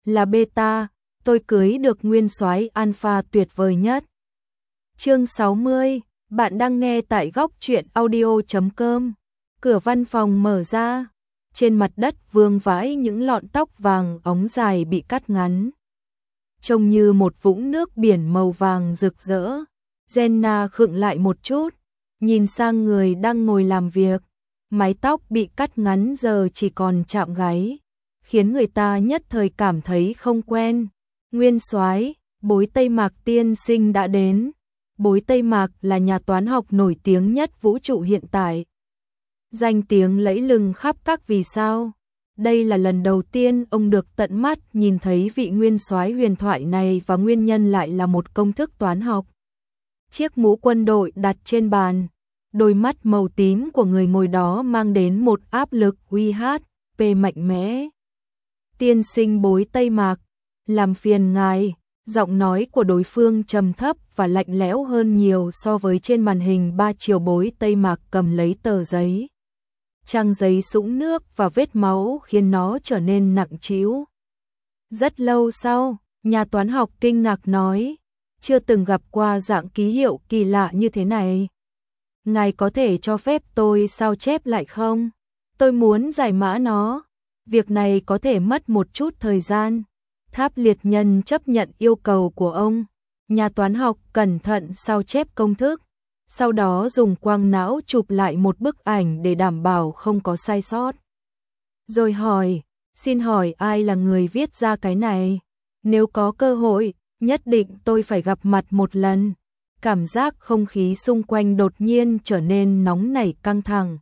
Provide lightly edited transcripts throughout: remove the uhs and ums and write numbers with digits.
là beta, tôi cưới được nguyên soái alpha tuyệt vời nhất. Chương 60, bạn đang nghe tại góc truyện audio.com. Cửa văn phòng mở ra, trên mặt đất vương vãi những lọn tóc vàng óng dài bị cắt ngắn. Trông như một vũng nước biển màu vàng rực rỡ. Jenna khựng lại một chút, nhìn sang người đang ngồi làm việc. Mái tóc bị cắt ngắn giờ chỉ còn chạm gáy, khiến người ta nhất thời cảm thấy không quen. Nguyên soái, Bối Tây Mạc tiên sinh đã đến. Bối Tây Mạc là nhà toán học nổi tiếng nhất vũ trụ hiện tại. Danh tiếng lẫy lừng khắp các vì sao. Đây là lần đầu tiên ông được tận mắt nhìn thấy vị nguyên soái huyền thoại này và nguyên nhân lại là một công thức toán học. Chiếc mũ quân đội đặt trên bàn, đôi mắt màu tím của người ngồi đó mang đến một áp lực uy hát, mạnh mẽ. Tiên sinh Bối Tây Mạc, làm phiền ngài. Giọng nói của đối phương trầm thấp và lạnh lẽo hơn nhiều so với trên màn hình 3 chiều. Bối Tây Mạc cầm lấy tờ giấy. Trang giấy sũng nước và vết máu khiến nó trở nên nặng trĩu. Rất lâu sau, nhà toán học kinh ngạc nói, chưa từng gặp qua dạng ký hiệu kỳ lạ như thế này. Ngài có thể cho phép tôi sao chép lại không? Tôi muốn giải mã nó. Việc này có thể mất một chút thời gian. Tháp liệt nhân chấp nhận yêu cầu của ông. Nhà toán học cẩn thận sao chép công thức, sau đó dùng quang não chụp lại một bức ảnh để đảm bảo không có sai sót. Rồi hỏi, xin hỏi ai là người viết ra cái này? Nếu có cơ hội, nhất định tôi phải gặp mặt một lần. Cảm giác không khí xung quanh đột nhiên trở nên nóng nảy căng thẳng.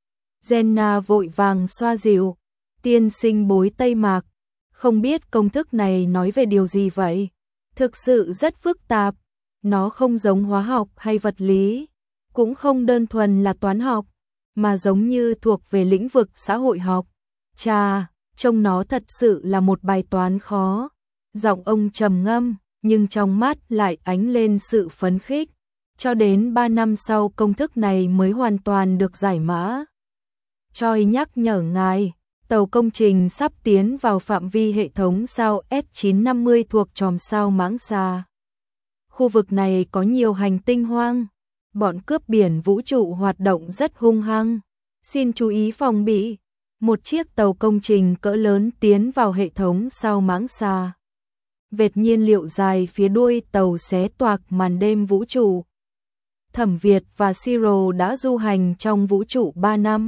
Jenna vội vàng xoa dịu, tiên sinh Bối Tây Mạc, không biết công thức này nói về điều gì vậy? Thực sự rất phức tạp, nó không giống hóa học hay vật lý, cũng không đơn thuần là toán học, mà giống như thuộc về lĩnh vực xã hội học. Chà, trông nó thật sự là một bài toán khó. Giọng ông trầm ngâm, nhưng trong mắt lại ánh lên sự phấn khích. Cho đến 3 năm sau công thức này mới hoàn toàn được giải mã. Choi nhắc nhở ngài, tàu công trình sắp tiến vào phạm vi hệ thống sao S950 thuộc chòm sao Mãng Xà. Khu vực này có nhiều hành tinh hoang, bọn cướp biển vũ trụ hoạt động rất hung hăng. Xin chú ý phòng bị, một chiếc tàu công trình cỡ lớn tiến vào hệ thống sao Mãng Xà. Vệt nhiên liệu dài phía đuôi tàu xé toạc màn đêm vũ trụ. Thẩm Việt và Siro đã du hành trong vũ trụ 3 năm.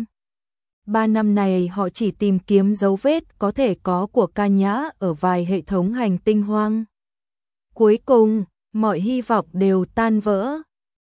3 năm này họ chỉ tìm kiếm dấu vết có thể có của Ca Nhã ở vài hệ thống hành tinh hoang. Cuối cùng, mọi hy vọng đều tan vỡ.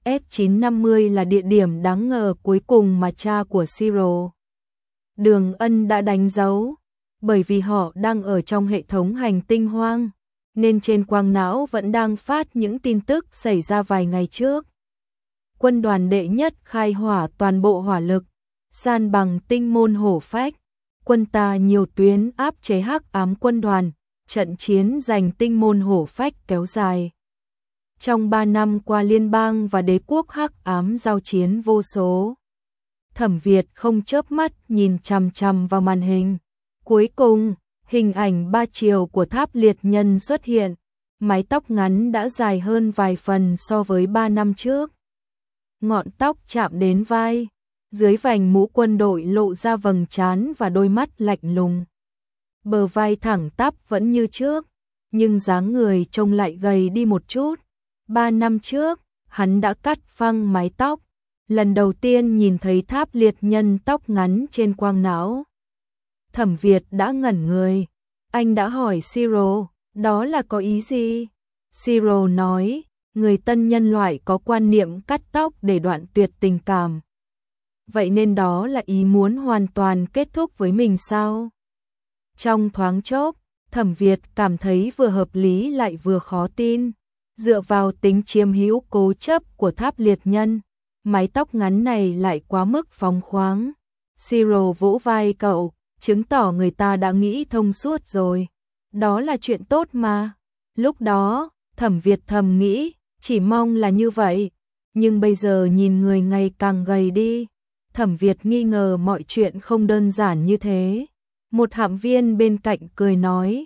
S950 là địa điểm đáng ngờ cuối cùng mà cha của Siro, Đường Ân đã đánh dấu. Bởi vì họ đang ở trong hệ thống hành tinh hoang, nên trên quang não vẫn đang phát những tin tức xảy ra vài ngày trước. Quân đoàn đệ nhất khai hỏa toàn bộ hỏa lực, san bằng tinh môn hổ phách. Quân ta nhiều tuyến áp chế hắc ám quân đoàn, trận chiến giành tinh môn hổ phách kéo dài. Trong 3 năm qua liên bang và đế quốc hắc ám giao chiến vô số. Thẩm Việt không chớp mắt nhìn chằm chằm vào màn hình. Cuối cùng, hình ảnh 3 chiều của tháp liệt nhân xuất hiện. Mái tóc ngắn đã dài hơn vài phần so với 3 năm trước. Ngọn tóc chạm đến vai. Dưới vành mũ quân đội lộ ra vầng trán và đôi mắt lạnh lùng. Bờ vai thẳng tắp vẫn như trước, nhưng dáng người trông lại gầy đi một chút. 3 năm trước, hắn đã cắt phăng mái tóc. Lần đầu tiên nhìn thấy tháp liệt nhân tóc ngắn trên quang não, Thẩm Việt đã ngẩn người. Anh đã hỏi Siro, đó là có ý gì? Siro nói, người tân nhân loại có quan niệm cắt tóc để đoạn tuyệt tình cảm. Vậy nên đó là ý muốn hoàn toàn kết thúc với mình sao? Trong thoáng chốc, Thẩm Việt cảm thấy vừa hợp lý lại vừa khó tin. Dựa vào tính chiếm hữu cố chấp của tháp liệt nhân, mái tóc ngắn này lại quá mức phóng khoáng. Siro vỗ vai cậu, chứng tỏ người ta đã nghĩ thông suốt rồi. Đó là chuyện tốt mà. Lúc đó, Thẩm Việt thầm nghĩ, chỉ mong là như vậy. Nhưng bây giờ nhìn người ngày càng gầy đi, Thẩm Việt nghi ngờ mọi chuyện không đơn giản như thế. Một hạm viên bên cạnh cười nói,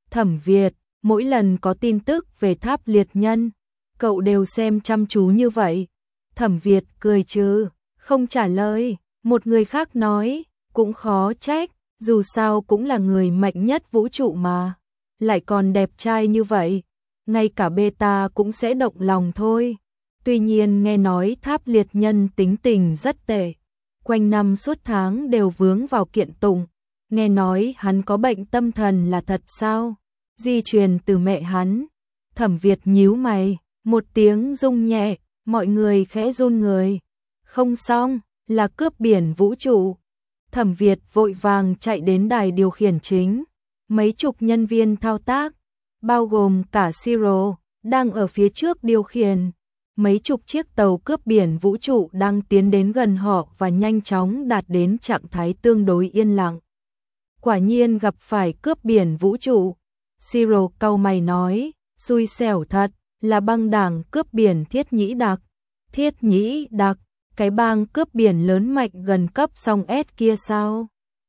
Thẩm Việt, mỗi lần có tin tức về Tháp Liệt Nhân, cậu đều xem chăm chú như vậy. Thẩm Việt cười trừ, không trả lời. Một người khác nói, cũng khó trách, dù sao cũng là người mạnh nhất vũ trụ mà, lại còn đẹp trai như vậy, ngay cả beta cũng sẽ động lòng thôi. Tuy nhiên nghe nói Tháp Liệt Nhân tính tình rất tệ, quanh năm suốt tháng đều vướng vào kiện tụng. Nghe nói hắn có bệnh tâm thần là thật sao? Di truyền từ mẹ hắn. Thẩm Việt nhíu mày, một tiếng rung nhẹ, mọi người khẽ run người. Không xong, là cướp biển vũ trụ. Thẩm Việt vội vàng chạy đến đài điều khiển chính. Mấy chục nhân viên thao tác, bao gồm cả Siro, đang ở phía trước điều khiển. Mấy chục chiếc tàu cướp biển vũ trụ đang tiến đến gần họ và nhanh chóng đạt đến trạng thái tương đối yên lặng. Quả nhiên gặp phải cướp biển vũ trụ. Siro cau mày nói, xui xẻo thật, là băng đảng cướp biển Thiết Nhĩ Đặc. Thiết Nhĩ Đặc, cái bang cướp biển lớn mạnh gần cấp song S kia sao?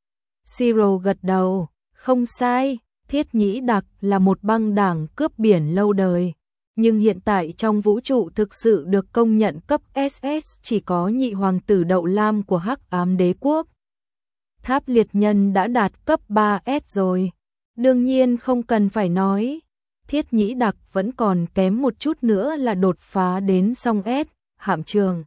Siro gật đầu, không sai, Thiết Nhĩ Đặc là một băng đảng cướp biển lâu đời. Nhưng hiện tại trong vũ trụ thực sự được công nhận cấp SS chỉ có nhị hoàng tử Đậu Lam của Hắc Ám Đế Quốc. Tháp Liệt Nhân đã đạt cấp 3S rồi. Đương nhiên không cần phải nói, Thiết Nhĩ Đặc vẫn còn kém một chút nữa là đột phá đến song S, hạm trường.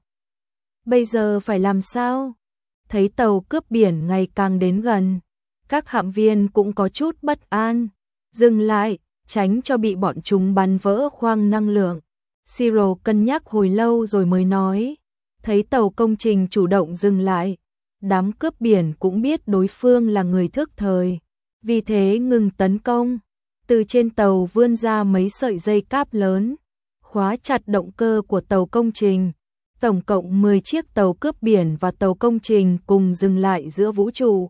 Bây giờ phải làm sao? Thấy tàu cướp biển ngày càng đến gần, các hạm viên cũng có chút bất an. Dừng lại, tránh cho bị bọn chúng bắn vỡ khoang năng lượng. Siro cân nhắc hồi lâu rồi mới nói. Thấy tàu công trình chủ động dừng lại, đám cướp biển cũng biết đối phương là người thức thời, vì thế ngừng tấn công. Từ trên tàu vươn ra mấy sợi dây cáp lớn, khóa chặt động cơ của tàu công trình. Tổng cộng 10 chiếc tàu cướp biển và tàu công trình cùng dừng lại giữa vũ trụ.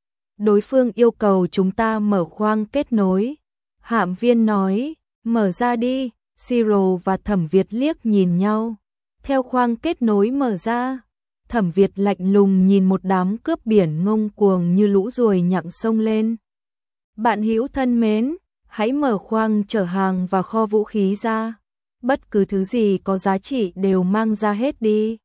Đối phương yêu cầu chúng ta mở khoang kết nối. Hạm viên nói, mở ra đi. Siro và Thẩm Việt liếc nhìn nhau. Theo khoang kết nối mở ra, Thẩm Việt lạnh lùng nhìn một đám cướp biển ngông cuồng như lũ ruồi nhặng sông lên. Bạn hữu thân mến, hãy mở khoang chở hàng và kho vũ khí ra. Bất cứ thứ gì có giá trị đều mang ra hết đi.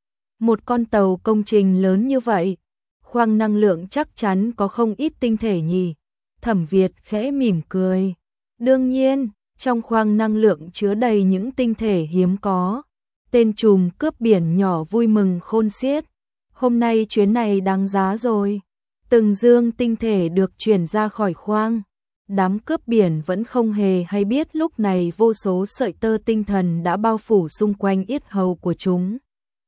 Một con tàu công trình lớn như vậy, khoang năng lượng chắc chắn có không ít tinh thể nhỉ. Thẩm Việt khẽ mỉm cười. Đương nhiên, trong khoang năng lượng chứa đầy những tinh thể hiếm có. Tên trùm cướp biển nhỏ vui mừng khôn xiết. Hôm nay chuyến này đáng giá rồi. Từng dương tinh thể được chuyển ra khỏi khoang. Đám cướp biển vẫn không hề hay biết lúc này vô số sợi tơ tinh thần đã bao phủ xung quanh yết hầu của chúng.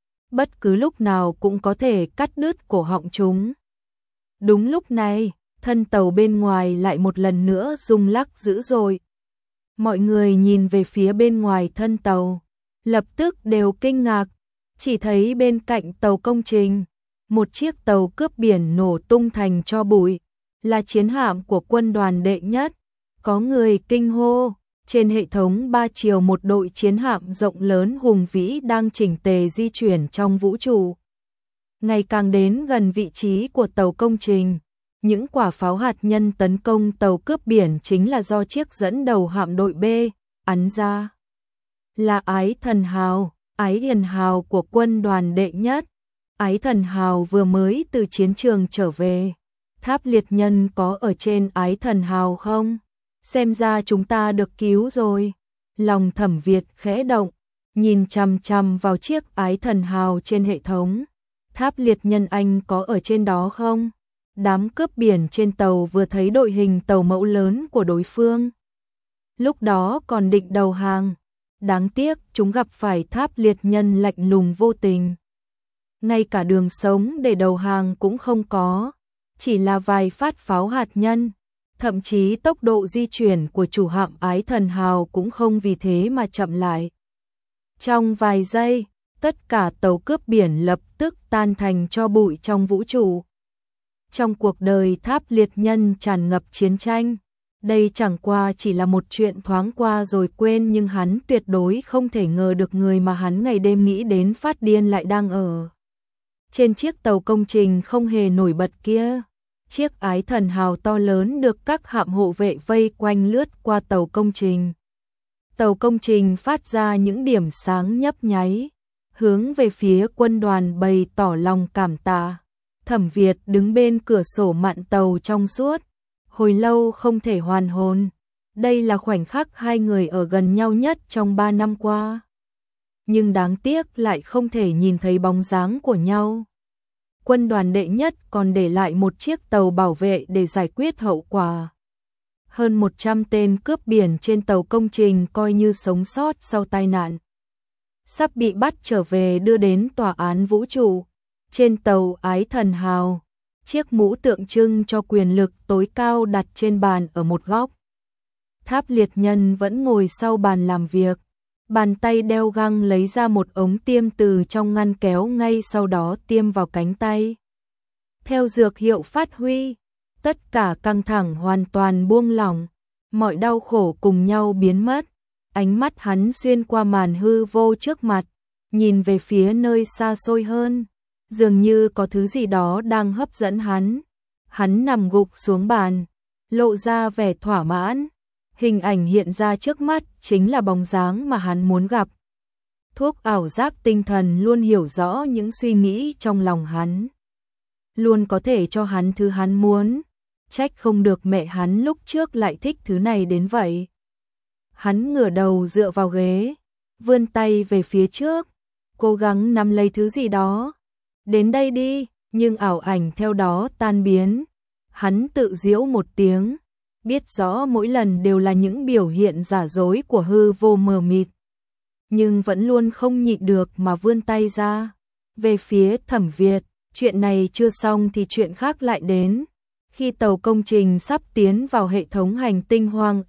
Bất cứ lúc nào cũng có thể cắt đứt cổ họng chúng. Đúng lúc này, thân tàu bên ngoài lại một lần nữa rung lắc dữ dội. Mọi người nhìn về phía bên ngoài thân tàu, lập tức đều kinh ngạc, chỉ thấy bên cạnh tàu công trình, một chiếc tàu cướp biển nổ tung thành tro bụi, là chiến hạm của quân đoàn đệ nhất. Có người kinh hô, trên hệ thống 3 chiều một đội chiến hạm rộng lớn hùng vĩ đang chỉnh tề di chuyển trong vũ trụ. Ngày càng đến gần vị trí của tàu công trình, những quả pháo hạt nhân tấn công tàu cướp biển chính là do chiếc dẫn đầu hạm đội B bắn ra. Là Ái Thần Hào, Ái Hiền Hào của quân đoàn đệ nhất. Ái Thần Hào vừa mới từ chiến trường trở về. Tháp Liệt Nhân có ở trên Ái Thần Hào không? Xem ra chúng ta được cứu rồi. Lòng Thẩm Việt khẽ động, nhìn chằm chằm vào chiếc Ái Thần Hào trên hệ thống. Tháp Liệt Nhân anh có ở trên đó không? Đám cướp biển trên tàu vừa thấy đội hình tàu mẫu lớn của đối phương. Lúc đó còn định đầu hàng. Đáng tiếc chúng gặp phải Tháp Liệt Nhân lạnh lùng vô tình. Ngay cả đường sống để đầu hàng cũng không có. Chỉ là vài phát pháo hạt nhân. Thậm chí tốc độ di chuyển của chủ hạm Ái Thần Hào cũng không vì thế mà chậm lại. Trong vài giây, tất cả tàu cướp biển lập tức tan thành tro bụi trong vũ trụ. Trong cuộc đời Tháp Liệt Nhân tràn ngập chiến tranh. Đây chẳng qua chỉ là một chuyện thoáng qua rồi quên, nhưng hắn tuyệt đối không thể ngờ được người mà hắn ngày đêm nghĩ đến phát điên lại đang ở trên chiếc tàu công trình không hề nổi bật kia. chiếc ái thần hào to lớn được các hạm hộ vệ vây quanh lướt qua tàu công trình. Tàu công trình phát ra những điểm sáng nhấp nháy, hướng về phía quân đoàn bày tỏ lòng cảm tạ. Thẩm Việt đứng bên cửa sổ mạn tàu trong suốt, hồi lâu không thể hoàn hồn. Đây là khoảnh khắc hai người ở gần nhau nhất trong 3 năm qua. Nhưng đáng tiếc lại không thể nhìn thấy bóng dáng của nhau. Quân đoàn đệ nhất còn để lại một chiếc tàu bảo vệ để giải quyết hậu quả. Hơn 100 tên cướp biển trên tàu công trình coi như sống sót sau tai nạn, sắp bị bắt trở về đưa đến tòa án vũ trụ. Trên tàu Ái Thần Hào, chiếc mũ tượng trưng cho quyền lực tối cao đặt trên bàn ở một góc. Tháp liệt nhân vẫn ngồi sau bàn làm việc, bàn tay đeo găng lấy ra một ống tiêm từ trong ngăn kéo, ngay sau đó tiêm vào cánh tay. Theo dược hiệu phát huy, tất cả căng thẳng hoàn toàn buông lỏng, mọi đau khổ cùng nhau biến mất. Ánh mắt hắn xuyên qua màn hư vô trước mặt, nhìn về phía nơi xa xôi hơn, dường như có thứ gì đó đang hấp dẫn hắn. Hắn nằm gục xuống bàn, lộ ra vẻ thỏa mãn. Hình ảnh hiện ra trước mắt chính là bóng dáng mà hắn muốn gặp. Thuốc ảo giác tinh thần luôn hiểu rõ những suy nghĩ trong lòng hắn, luôn có thể cho hắn thứ hắn muốn. Trách không được mẹ hắn lúc trước lại thích thứ này đến vậy. Hắn ngửa đầu dựa vào ghế, vươn tay về phía trước, cố gắng nắm lấy thứ gì đó. Đến đây đi, nhưng ảo ảnh theo đó tan biến. Hắn tự giễu một tiếng, biết rõ mỗi lần đều là những biểu hiện giả dối của hư vô mờ mịt, nhưng vẫn luôn không nhịn được mà vươn tay ra. Về phía Thẩm Việt, chuyện này chưa xong thì chuyện khác lại đến. Khi tàu công trình sắp tiến vào hệ thống hành tinh hoang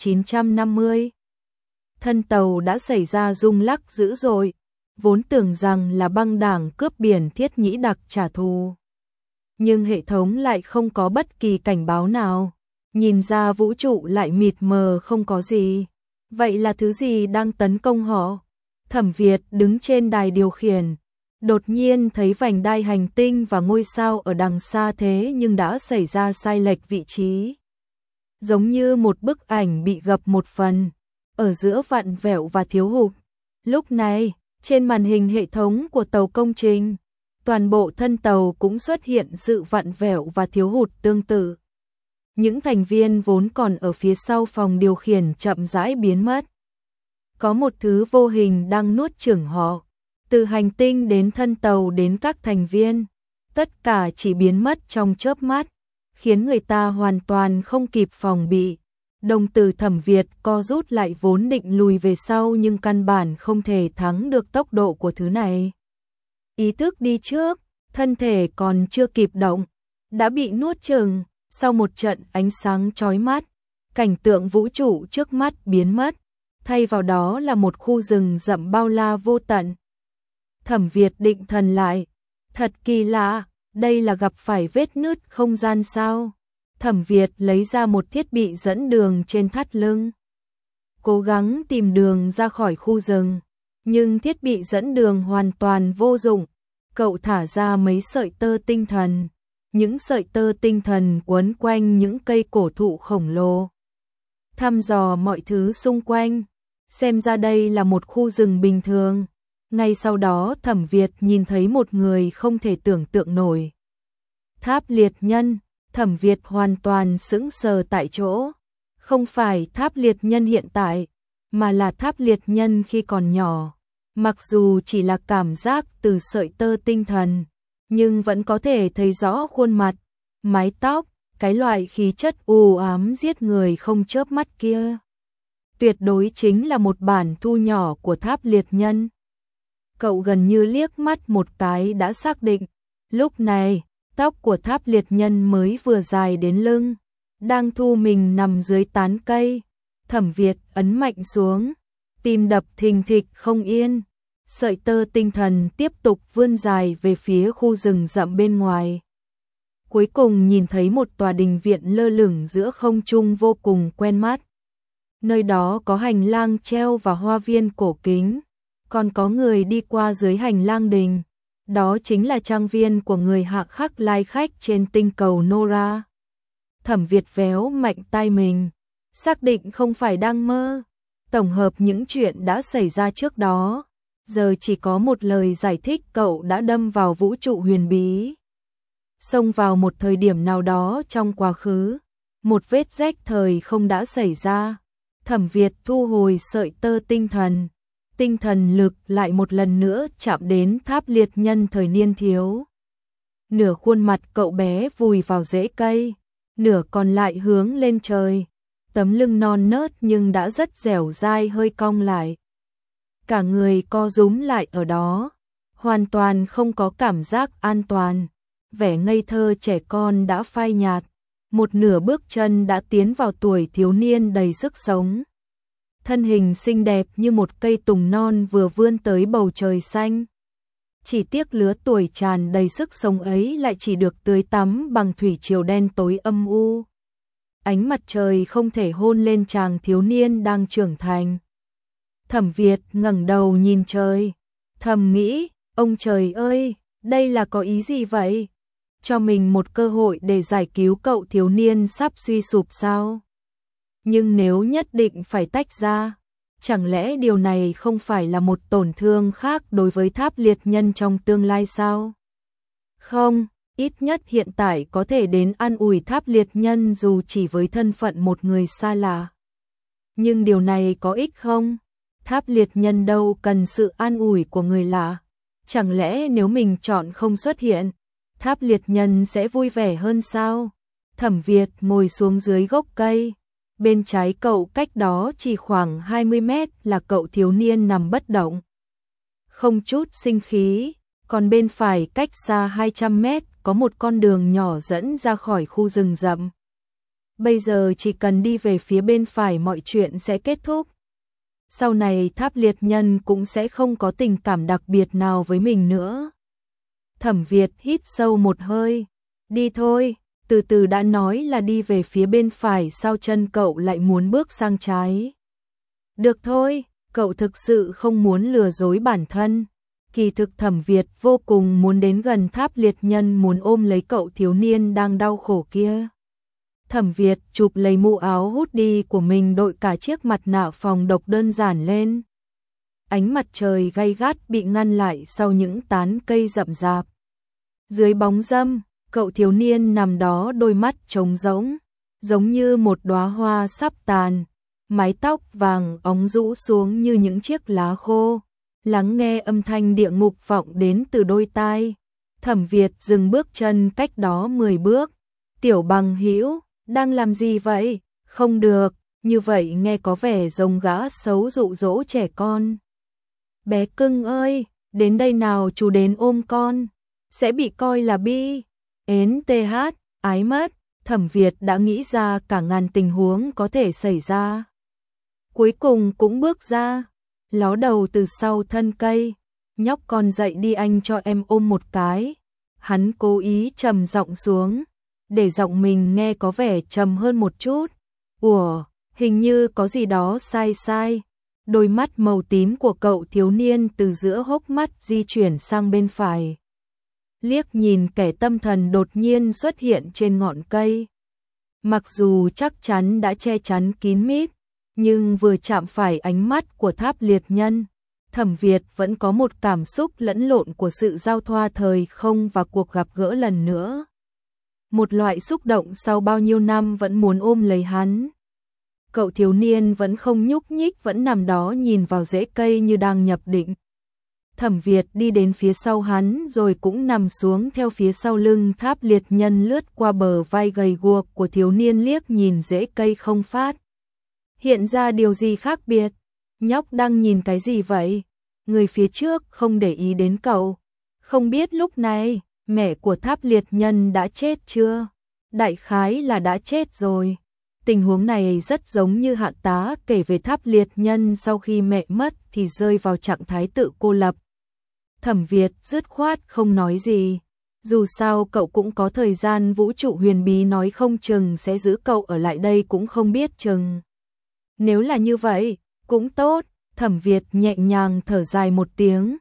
S950, thân tàu đã xảy ra rung lắc dữ dội, vốn tưởng rằng là băng đảng cướp biển Thiết Nhĩ Đặc trả thù. Nhưng hệ thống lại không có bất kỳ cảnh báo nào, nhìn ra vũ trụ lại mịt mờ không có gì. Vậy là thứ gì đang tấn công họ? Thẩm Việt đứng trên đài điều khiển, đột nhiên thấy vành đai hành tinh và ngôi sao ở đằng xa, thế nhưng đã xảy ra sai lệch vị trí. Giống như một bức ảnh bị gập một phần, ở giữa vặn vẹo và thiếu hụt. Lúc này, trên màn hình hệ thống của tàu công trình, toàn bộ thân tàu cũng xuất hiện sự vặn vẹo và thiếu hụt tương tự. Những thành viên vốn còn ở phía sau phòng điều khiển chậm rãi biến mất. Có một thứ vô hình đang nuốt chửng họ. Từ hành tinh đến thân tàu đến các thành viên, tất cả chỉ biến mất trong chớp mắt, khiến người ta hoàn toàn không kịp phòng bị. Đồng tử Thẩm Việt co rút lại, vốn định lùi về sau nhưng căn bản không thể thắng được tốc độ của thứ này. Ý thức đi trước, thân thể còn chưa kịp động, đã bị nuốt chửng. Sau một trận ánh sáng chói mắt, cảnh tượng vũ trụ trước mắt biến mất, thay vào đó là một khu rừng rậm bao la vô tận. Thẩm Việt định thần lại, thật kỳ lạ, đây là gặp phải vết nứt không gian sao? Thẩm Việt lấy ra một thiết bị dẫn đường trên thắt lưng, cố gắng tìm đường ra khỏi khu rừng, nhưng thiết bị dẫn đường hoàn toàn vô dụng. Cậu thả ra mấy sợi tơ tinh thần, những sợi tơ tinh thần quấn quanh những cây cổ thụ khổng lồ, thăm dò mọi thứ xung quanh. Xem ra đây là một khu rừng bình thường. Ngay sau đó Thẩm Việt nhìn thấy một người không thể tưởng tượng nổi. Tháp liệt nhân. Thẩm Việt hoàn toàn sững sờ tại chỗ. Không phải tháp liệt nhân hiện tại, mà là tháp liệt nhân khi còn nhỏ. Mặc dù chỉ là cảm giác từ sợi tơ tinh thần, nhưng vẫn có thể thấy rõ khuôn mặt, mái tóc, cái loại khí chất u ám giết người không chớp mắt kia. Tuyệt đối chính là một bản thu nhỏ của tháp liệt nhân. Cậu gần như liếc mắt một cái đã xác định. Lúc này, tóc của tháp liệt nhân mới vừa dài đến lưng, đang thu mình nằm dưới tán cây. Thẩm Việt ấn mạnh xuống, tim đập thình thịch không yên. Sợi tơ tinh thần tiếp tục vươn dài về phía khu rừng rậm bên ngoài. Cuối cùng nhìn thấy một tòa đình viện lơ lửng giữa không trung vô cùng quen mắt. Nơi đó có hành lang treo và hoa viên cổ kính, còn có người đi qua dưới hành lang đình. Đó chính là trang viên của người hạ khắc lai khách trên tinh cầu Nora. Thẩm Việt véo mạnh tay mình, xác định không phải đang mơ. Tổng hợp những chuyện đã xảy ra trước đó, giờ chỉ có một lời giải thích: cậu đã đâm vào vũ trụ huyền bí, xông vào một thời điểm nào đó trong quá khứ, một vết rách thời không đã xảy ra. Thẩm Việt thu hồi sợi tơ tinh thần lực lại một lần nữa chạm đến tháp liệt nhân thời niên thiếu. Nửa khuôn mặt cậu bé vùi vào rễ cây, nửa còn lại hướng lên trời. Tấm lưng non nớt nhưng đã rất dẻo dai hơi cong lại. Cả người co rúm lại ở đó, hoàn toàn không có cảm giác an toàn. Vẻ ngây thơ trẻ con đã phai nhạt, một nửa bước chân đã tiến vào tuổi thiếu niên đầy sức sống. Thân hình xinh đẹp như một cây tùng non vừa vươn tới bầu trời xanh. Chỉ tiếc lứa tuổi tràn đầy sức sống ấy lại chỉ được tưới tắm bằng thủy triều đen tối âm u. Ánh mặt trời không thể hôn lên chàng thiếu niên đang trưởng thành. Thẩm Việt ngẩng đầu nhìn trời, thầm nghĩ, ông trời ơi, đây là có ý gì vậy? Cho mình một cơ hội để giải cứu cậu thiếu niên sắp suy sụp sao? Nhưng nếu nhất định phải tách ra, chẳng lẽ điều này không phải là một tổn thương khác đối với tháp liệt nhân trong tương lai sao? Không, ít nhất hiện tại có thể đến an ủi tháp liệt nhân dù chỉ với thân phận một người xa lạ. Nhưng điều này có ích không? Tháp liệt nhân đâu cần sự an ủi của người lạ. Chẳng lẽ nếu mình chọn không xuất hiện, tháp liệt nhân sẽ vui vẻ hơn sao? Thẩm Việt ngồi xuống dưới gốc cây. Bên trái cậu cách đó chỉ khoảng 20 mét là cậu thiếu niên nằm bất động, không chút sinh khí. Còn bên phải cách xa 200 mét có một con đường nhỏ dẫn ra khỏi khu rừng rậm. Bây giờ chỉ cần đi về phía bên phải mọi chuyện sẽ kết thúc. Sau này tháp liệt nhân cũng sẽ không có tình cảm đặc biệt nào với mình nữa. Thẩm Việt hít sâu một hơi. Đi thôi, từ từ đã nói là đi về phía bên phải, sao chân cậu lại muốn bước sang trái? Được thôi, cậu thực sự không muốn lừa dối bản thân. Kỳ thực Thẩm Việt vô cùng muốn đến gần tháp liệt nhân, muốn ôm lấy cậu thiếu niên đang đau khổ kia. Thẩm Việt chụp lấy mũ áo hoodie của mình, đội cả chiếc mặt nạ phòng độc đơn giản lên. Ánh mặt trời gay gắt bị ngăn lại sau những tán cây rậm rạp. Dưới bóng râm, cậu thiếu niên nằm đó, đôi mắt trống rỗng, giống như một đóa hoa sắp tàn, mái tóc vàng óng rũ xuống như những chiếc lá khô. Lắng nghe âm thanh địa ngục vọng đến từ đôi tai, Thẩm Việt dừng bước chân cách đó 10 bước. Tiểu bằng hữu, đang làm gì vậy? Không được, như vậy nghe có vẻ giống gã xấu dụ dỗ trẻ con. Bé cưng ơi, đến đây nào, chú đến ôm con. Sẽ bị coi là bi. Ến TH, ái mất. Thẩm Việt đã nghĩ ra cả ngàn tình huống có thể xảy ra. Cuối cùng cũng bước ra, ló đầu từ sau thân cây. Nhóc con dậy đi, anh cho em ôm một cái. Hắn cố ý trầm giọng xuống, để giọng mình nghe có vẻ trầm hơn một chút. Ủa, hình như có gì đó sai sai. Đôi mắt màu tím của cậu thiếu niên từ giữa hốc mắt di chuyển sang bên phải. Liếc nhìn kẻ tâm thần đột nhiên xuất hiện trên ngọn cây. Mặc dù chắc chắn đã che chắn kín mít, nhưng vừa chạm phải ánh mắt của tháp liệt nhân, Thẩm Việt vẫn có một cảm xúc lẫn lộn của sự giao thoa thời không và cuộc gặp gỡ lần nữa. Một loại xúc động sau bao nhiêu năm vẫn muốn ôm lấy hắn. Cậu thiếu niên vẫn không nhúc nhích, vẫn nằm đó nhìn vào rễ cây như đang nhập định. Thẩm Việt đi đến phía sau hắn rồi cũng nằm xuống theo phía sau lưng tháp liệt nhân, lướt qua bờ vai gầy guộc của thiếu niên, liếc nhìn rễ cây không phát hiện ra điều gì khác biệt. Nhóc đang nhìn cái gì vậy? Người phía trước không để ý đến cậu. Không biết lúc này mẹ của tháp liệt nhân đã chết chưa? Đại khái là đã chết rồi. Tình huống này rất giống như Hạ Tá kể về tháp liệt nhân sau khi mẹ mất thì rơi vào trạng thái tự cô lập. Thẩm Việt dứt khoát không nói gì. Dù sao cậu cũng có thời gian vũ trụ huyền bí, nói không chừng sẽ giữ cậu ở lại đây cũng không biết chừng. Nếu là như vậy, cũng tốt. Thẩm Việt nhẹ nhàng thở dài một tiếng.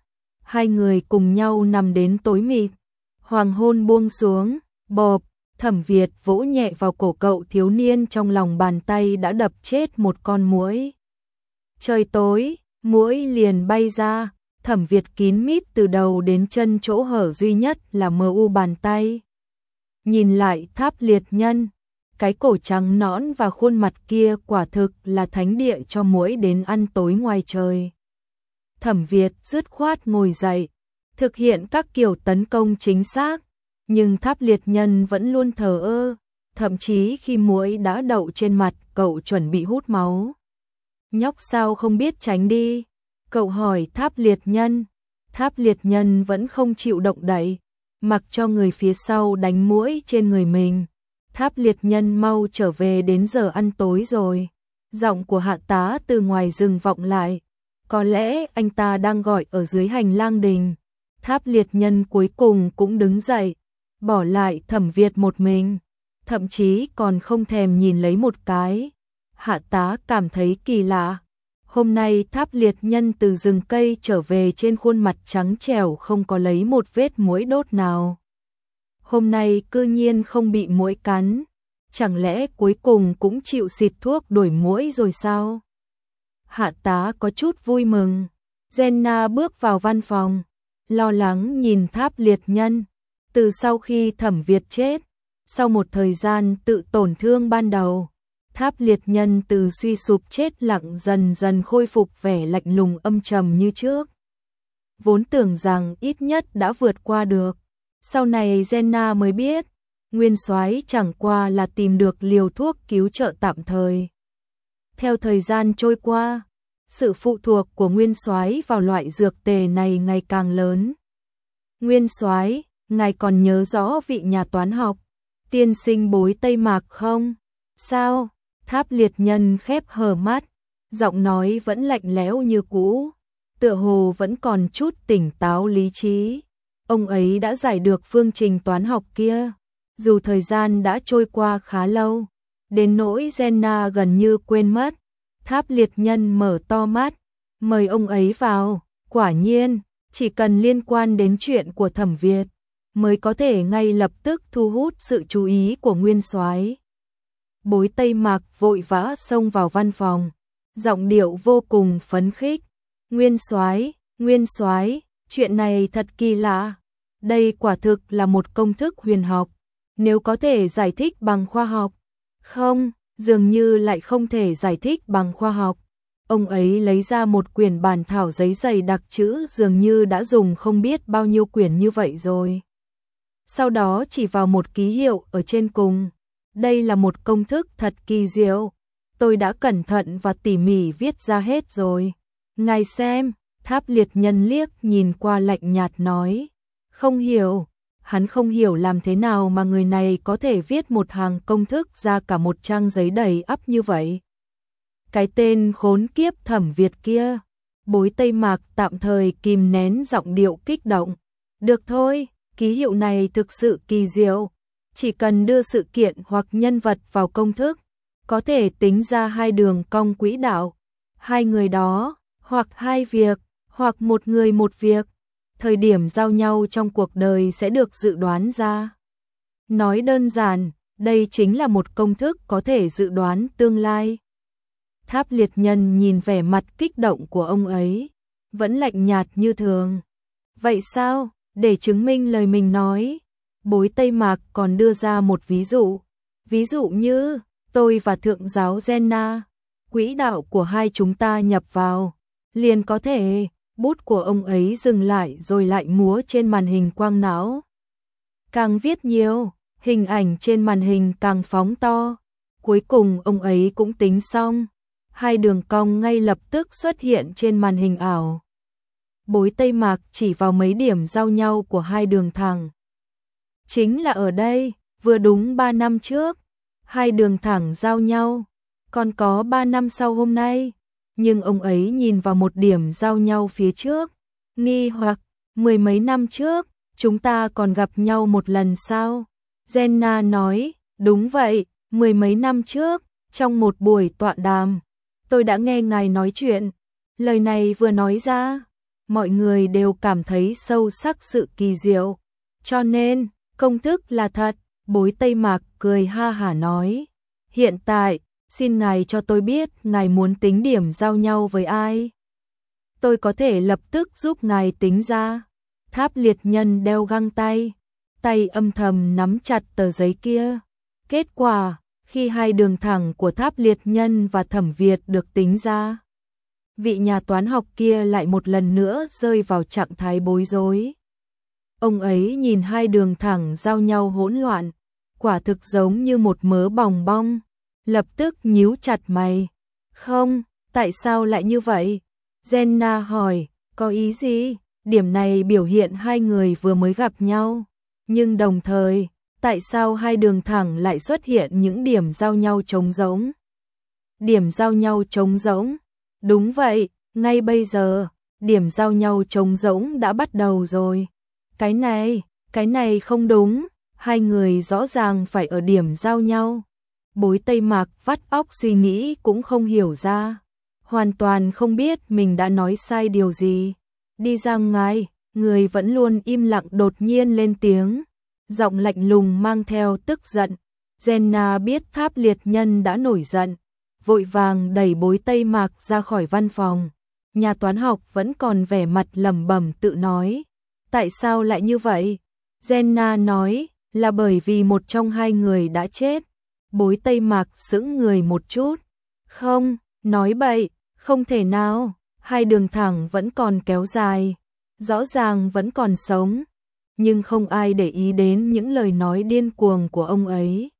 Hai người cùng nhau nằm đến tối mịt. Hoàng hôn buông xuống, bộp, Thẩm Việt vỗ nhẹ vào cổ cậu thiếu niên, trong lòng bàn tay đã đập chết một con muỗi. Trời tối, muỗi liền bay ra, Thẩm Việt kín mít từ đầu đến chân, chỗ hở duy nhất là mờ u bàn tay. Nhìn lại Tháp Liệt Nhân, cái cổ trắng nõn và khuôn mặt kia quả thực là thánh địa cho muỗi đến ăn tối ngoài trời. Thẩm Việt dứt khoát ngồi dậy, thực hiện các kiểu tấn công chính xác, nhưng Tháp Liệt Nhân vẫn luôn thờ ơ, thậm chí khi muỗi đã đậu trên mặt, cậu chuẩn bị hút máu. Nhóc sao không biết tránh đi? Cậu hỏi Tháp Liệt Nhân. Tháp Liệt Nhân vẫn không chịu động đậy, mặc cho người phía sau đánh muỗi trên người mình. Tháp Liệt Nhân, mau trở về, đến giờ ăn tối rồi. Giọng của Hạ Tá từ ngoài rừng vọng lại. Có lẽ anh ta đang gọi ở dưới hành lang đình. Tháp Liệt Nhân cuối cùng cũng đứng dậy, bỏ lại Thẩm Việt một mình, thậm chí còn không thèm nhìn lấy một cái. Hạ Tá cảm thấy kỳ lạ. Hôm nay Tháp Liệt Nhân từ rừng cây trở về, trên khuôn mặt trắng trẻo không có lấy một vết muỗi đốt nào. Hôm nay cư nhiên không bị muỗi cắn, chẳng lẽ cuối cùng cũng chịu xịt thuốc đuổi muỗi rồi sao? Hạ Tá có chút vui mừng. Jenna bước vào văn phòng, lo lắng nhìn Tháp Liệt Nhân. Từ sau khi Thẩm Việt chết, sau một thời gian tự tổn thương ban đầu, Tháp Liệt Nhân từ suy sụp chết lặng dần dần khôi phục vẻ lạnh lùng âm trầm như trước. Vốn tưởng rằng ít nhất đã vượt qua được, sau này Jenna mới biết, Nguyên Soái chẳng qua là tìm được liều thuốc cứu trợ tạm thời. Theo thời gian trôi qua, sự phụ thuộc của Nguyên Soái vào loại dược tề này ngày càng lớn. Nguyên Soái, ngài còn nhớ rõ vị nhà toán học, tiên sinh Bối Tây Mạc không? Sao? Tháp Liệt Nhân khép hờ mắt, giọng nói vẫn lạnh lẽo như cũ, tựa hồ vẫn còn chút tỉnh táo lý trí. Ông ấy đã giải được phương trình toán học kia, dù thời gian đã trôi qua khá lâu, đến nỗi Jenna gần như quên mất. Tháp Liệt Nhân mở to mắt, mời ông ấy vào. Quả nhiên, chỉ cần liên quan đến chuyện của Thẩm Việt, mới có thể ngay lập tức thu hút sự chú ý của Nguyên Soái. Bối Tây Mạc vội vã xông vào văn phòng, giọng điệu vô cùng phấn khích. Nguyên Soái, chuyện này thật kỳ lạ. Đây quả thực là một công thức huyền học, nếu có thể giải thích bằng khoa học. Không, dường như lại không thể giải thích bằng khoa học. Ông ấy lấy ra một quyển bản thảo giấy dày đặc chữ, dường như đã dùng không biết bao nhiêu quyển như vậy rồi. Sau đó chỉ vào một ký hiệu ở trên cùng. Đây là một công thức thật kỳ diệu. Tôi đã cẩn thận và tỉ mỉ viết ra hết rồi. Ngài xem. Tháp Liệt Nhân liếc nhìn qua lạnh nhạt nói. Không hiểu. Hắn không hiểu làm thế nào mà người này có thể viết một hàng công thức ra cả một trang giấy đầy ắp như vậy. Cái tên khốn kiếp Thẩm Việt kia. Bối Tây Mạc tạm thời kìm nén giọng điệu kích động. Được thôi, ký hiệu này thực sự kỳ diệu. Chỉ cần đưa sự kiện hoặc nhân vật vào công thức, có thể tính ra hai đường cong quỹ đạo. Hai người đó, hoặc hai việc, hoặc một người một việc. Thời điểm giao nhau trong cuộc đời sẽ được dự đoán ra. Nói đơn giản, đây chính là một công thức có thể dự đoán tương lai. Tháp Liệt Nhân nhìn vẻ mặt kích động của ông ấy, vẫn lạnh nhạt như thường. Vậy sao? Để chứng minh lời mình nói, Bối Tây Mạc còn đưa ra một ví dụ. Ví dụ như, tôi và thượng giáo Jenna, quỹ đạo của hai chúng ta nhập vào, liền có thể. Bút của ông ấy dừng lại rồi lại múa trên màn hình quang não. Càng viết nhiều, hình ảnh trên màn hình càng phóng to. Cuối cùng ông ấy cũng tính xong. Hai đường cong ngay lập tức xuất hiện trên màn hình ảo. Bối Tây Mạc chỉ vào mấy điểm giao nhau của hai đường thẳng. Chính là ở đây, vừa đúng 3 năm trước, hai đường thẳng giao nhau. Còn có 3 năm sau hôm nay. Nhưng ông ấy nhìn vào một điểm giao nhau phía trước, nghi hoặc, 10 mấy năm trước, chúng ta còn gặp nhau một lần sao? Jenna nói, đúng vậy, 10 mấy năm trước, trong một buổi tọa đàm, tôi đã nghe ngài nói chuyện. Lời này vừa nói ra, mọi người đều cảm thấy sâu sắc sự kỳ diệu. Cho nên, công thức là thật, Bối Tây Mạc cười ha hả nói. Hiện tại, xin ngài cho tôi biết ngài muốn tính điểm giao nhau với ai. Tôi có thể lập tức giúp ngài tính ra. Tháp Liệt Nhân đeo găng tay, tay âm thầm nắm chặt tờ giấy kia. Kết quả, khi hai đường thẳng của Tháp Liệt Nhân và Thẩm Việt được tính ra, vị nhà toán học kia lại một lần nữa rơi vào trạng thái bối rối. Ông ấy nhìn hai đường thẳng giao nhau hỗn loạn, quả thực giống như một mớ bòng bong, lập tức nhíu chặt mày. Không, tại sao lại như vậy? Jenna hỏi, có ý gì? Điểm này biểu hiện hai người vừa mới gặp nhau, nhưng đồng thời, tại sao hai đường thẳng lại xuất hiện những điểm giao nhau trống rỗng? Điểm giao nhau trống rỗng? Đúng vậy, ngay bây giờ, điểm giao nhau trống rỗng đã bắt đầu rồi. Cái này không đúng, hai người rõ ràng phải ở điểm giao nhau. Bối Tây Mạc vắt óc suy nghĩ cũng không hiểu ra, hoàn toàn không biết mình đã nói sai điều gì. Đi ra ngoài, người vẫn luôn im lặng đột nhiên lên tiếng, giọng lạnh lùng mang theo tức giận. Jenna biết Tháp Liệt Nhân đã nổi giận, vội vàng đẩy Bối Tây Mạc ra khỏi văn phòng. Nhà toán học vẫn còn vẻ mặt lẩm bẩm tự nói. Tại sao lại như vậy? Jenna nói, là bởi vì một trong hai người đã chết. Bối Tây Mạc sững người một chút. Không, nói bậy, không thể nào, hai đường thẳng vẫn còn kéo dài, rõ ràng vẫn còn sống, nhưng không ai để ý đến những lời nói điên cuồng của ông ấy.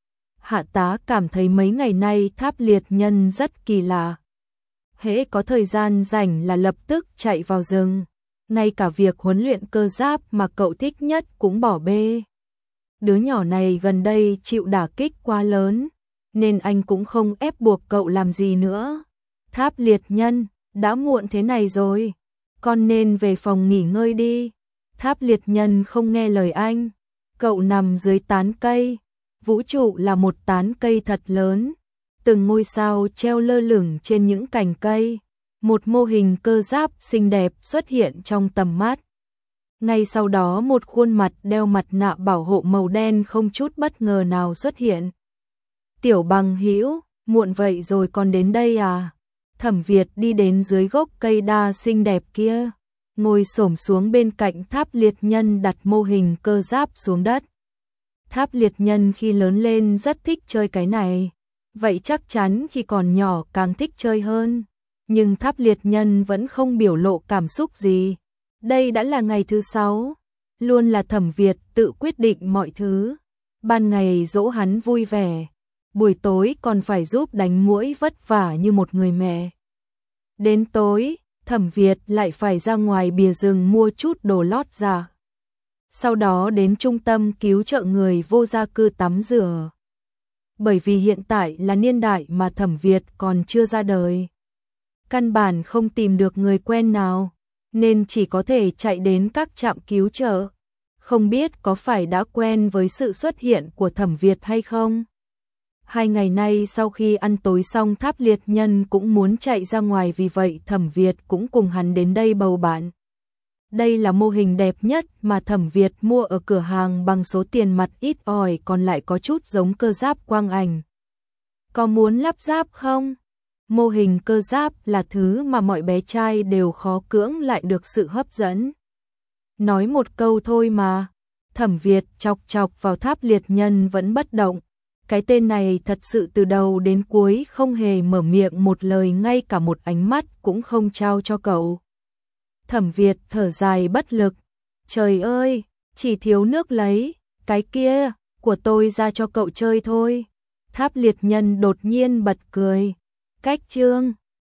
Hạ tá cảm thấy mấy ngày nay Tháp Liệt Nhân rất kỳ lạ. Hễ có thời gian rảnh là lập tức chạy vào rừng, ngay cả việc huấn luyện cơ giáp mà cậu thích nhất cũng bỏ bê. Đứa nhỏ này gần đây chịu đả kích quá lớn, nên anh cũng không ép buộc cậu làm gì nữa. Tháp Liệt Nhân, đã muộn thế này rồi, con nên về phòng nghỉ ngơi đi. Tháp Liệt Nhân không nghe lời anh, cậu nằm dưới tán cây. Vũ trụ là một tán cây thật lớn, từng ngôi sao treo lơ lửng trên những cành cây. Một mô hình cơ giáp xinh đẹp xuất hiện trong tầm mắt. Ngay sau đó một khuôn mặt đeo mặt nạ bảo hộ màu đen không chút bất ngờ nào xuất hiện. Tiểu Bằng Hữu, muộn vậy rồi còn đến đây à? Thẩm Việt đi đến dưới gốc cây đa xinh đẹp kia, ngồi xổm xuống bên cạnh Tháp Liệt Nhân đặt mô hình cơ giáp xuống đất. Tháp Liệt Nhân khi lớn lên rất thích chơi cái này, vậy chắc chắn khi còn nhỏ càng thích chơi hơn. Nhưng Tháp Liệt Nhân vẫn không biểu lộ cảm xúc gì. Đây đã là ngày thứ 6, luôn là Thẩm Việt tự quyết định mọi thứ. Ban ngày dỗ hắn vui vẻ, buổi tối còn phải giúp đánh muỗi vất vả như một người mẹ. Đến tối, Thẩm Việt lại phải ra ngoài bìa rừng mua chút đồ lót giả. Sau đó đến trung tâm cứu trợ người vô gia cư tắm rửa. Bởi vì hiện tại là niên đại mà Thẩm Việt còn chưa ra đời, căn bản không tìm được người quen nào, nên chỉ có thể chạy đến các trạm cứu trợ. Không biết có phải đã quen với sự xuất hiện của Thẩm Việt hay không? 2 ngày nay sau khi ăn tối xong Tháp Liệt Nhân cũng muốn chạy ra ngoài, vì vậy Thẩm Việt cũng cùng hắn đến đây bầu bạn. Đây là mô hình đẹp nhất mà Thẩm Việt mua ở cửa hàng bằng số tiền mặt ít ỏi, còn lại có chút giống cơ giáp quang ảnh. Có muốn lắp ráp không? Mô hình cơ giáp là thứ mà mọi bé trai đều khó cưỡng lại được sự hấp dẫn. Nói một câu thôi mà. Thẩm Việt chọc chọc vào Tháp Liệt Nhân vẫn bất động. Cái tên này thật sự từ đầu đến cuối không hề mở miệng một lời, ngay cả một ánh mắt cũng không trao cho cậu. Thẩm Việt thở dài bất lực. Trời ơi, chỉ thiếu nước lấy, cái kia, của tôi ra cho cậu chơi thôi. Tháp Liệt Nhân đột nhiên bật cười. Cách chương